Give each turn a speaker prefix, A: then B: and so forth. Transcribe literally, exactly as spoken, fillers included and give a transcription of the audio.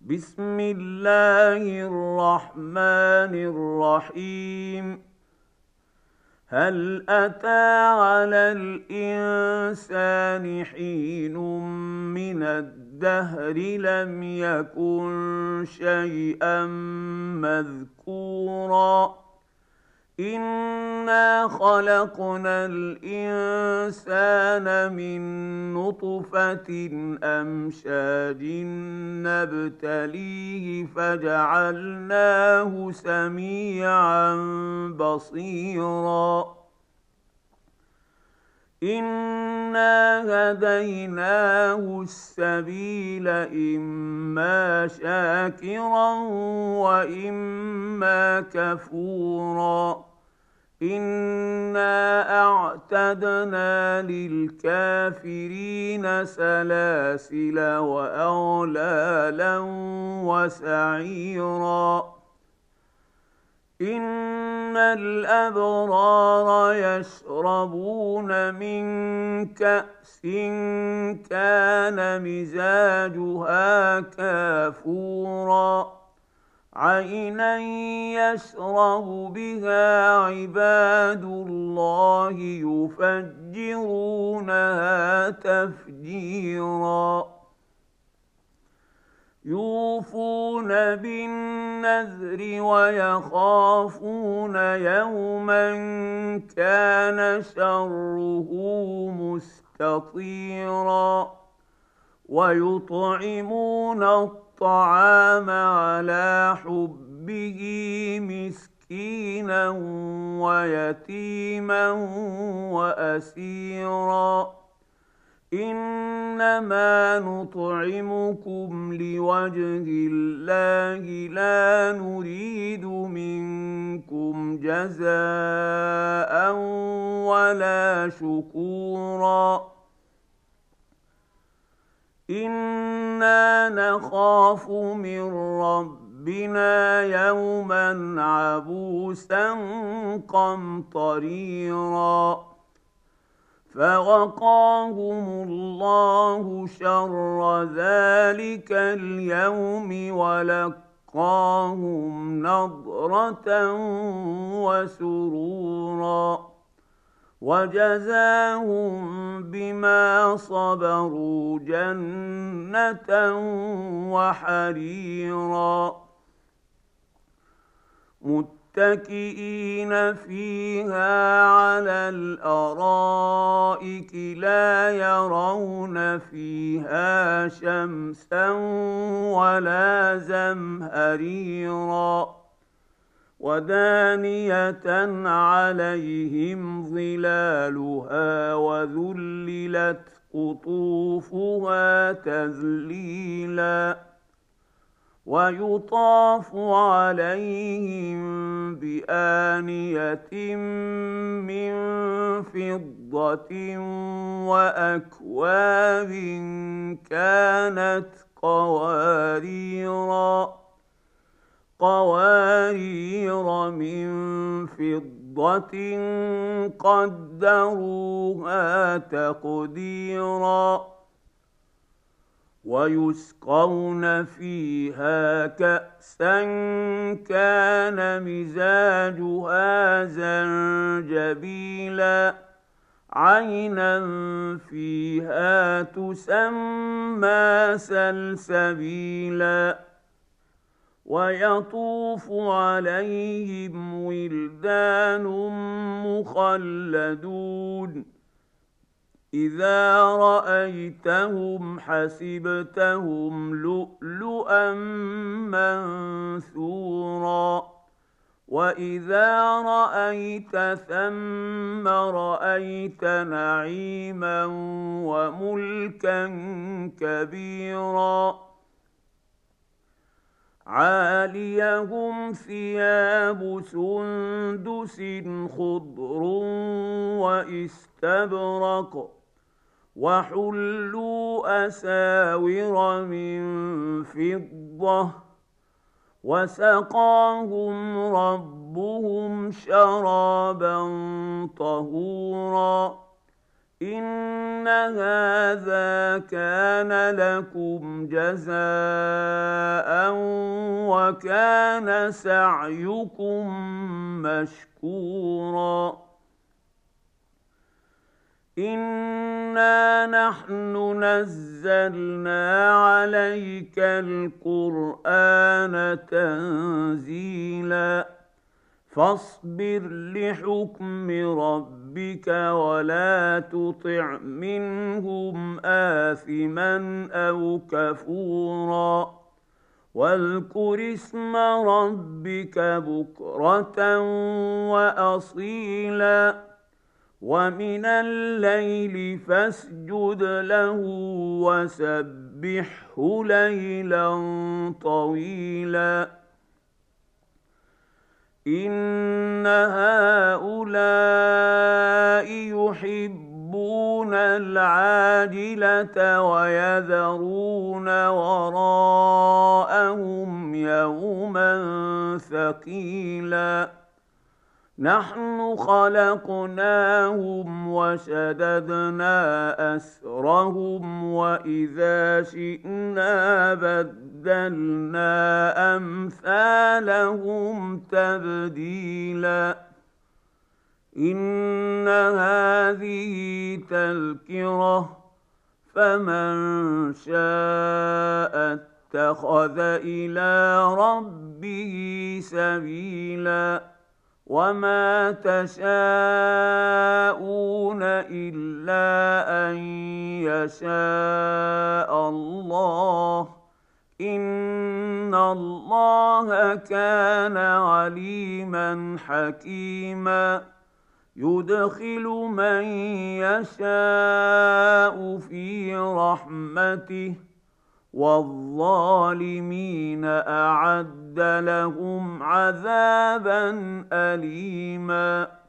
A: بسم الله الرحمن الرحيم. هل أتى على الإنسان حين من الدهر لم يكن شيئا مذكورا إنا خلقنا الإنسان من نطفة أمشاج نبتليه فجعلناه سميعا بصيرا إنا هديناه السبيل إما شاكرا وإما كفورا إنا أعتدنا للكافرين سلاسل وأغلالا وسعيرا إن الأبرار يشربون من كأس كان مزاجها كافورا عينا يشرب بها عباد الله يفجرونها تفجيرا يوفون بالنذر ويخافون يوما كان شره مستطيرا ويطعمون الطعام على حبه مسكينا ويتيما وأسيرا إنما نطعمكم لوجه الله لا نريد منكم جزاء ولا شكورا إنا نخاف من ربنا يوما عبوسا قمطريرا فوقاهم الله شر ذلك اليوم ولقاهم نضرة وسرورا وجزاهم بما صبروا جنة وحريرا متكئين فيها على الأرائك لا يرون فيها شمسا ولا زمهريرا ودانية عليهم ظلالها وذللت قطوفها تذليلا ويطاف عليهم بآنية من فضة وأكواب كانت قواريرا قوارير من فضة قدروها تقديرا ويسقون فيها كأسا كان مزاجها زنجبيلا عينا فيها تسمى سلسبيلا ويطوف عليهم ولدان مخلدون إذا رأيتهم حسبتهم لؤلؤا منثورا وإذا رأيت ثم رأيت نعيما وملكا كبيرا عاليهم ثياب سندس خضر واستبرق وحلوا أساور من فضة وسقاهم ربهم شرابا طهورا إن هذا كان لكم جزاء وكان سعيكم مشكورا إنا نحن نزلنا عليك القرآن تنزيلا فاصبر لحكم ربك ولا تطع منهم آثما أو كفورا واذكر اسم ربك بكرة وأصيلا ومن الليل فاسجد له وسبحه ليلا طويلا إن هؤلاء يحبون العاجلة ويذرون وراءهم يوما ثقيلا نحن خلقناهم وشددنا أسرهم وإذا شئنا بدلنا أمثالهم تبديلا إن هذه تذكرة فمن شاء اتخذ إلى ربه سبيلا وما تشاءون إلا أن يشاء الله إن الله كان عليما حكيما يدخل من يشاء في رحمته والظالمين أعد لهم عذابا أليما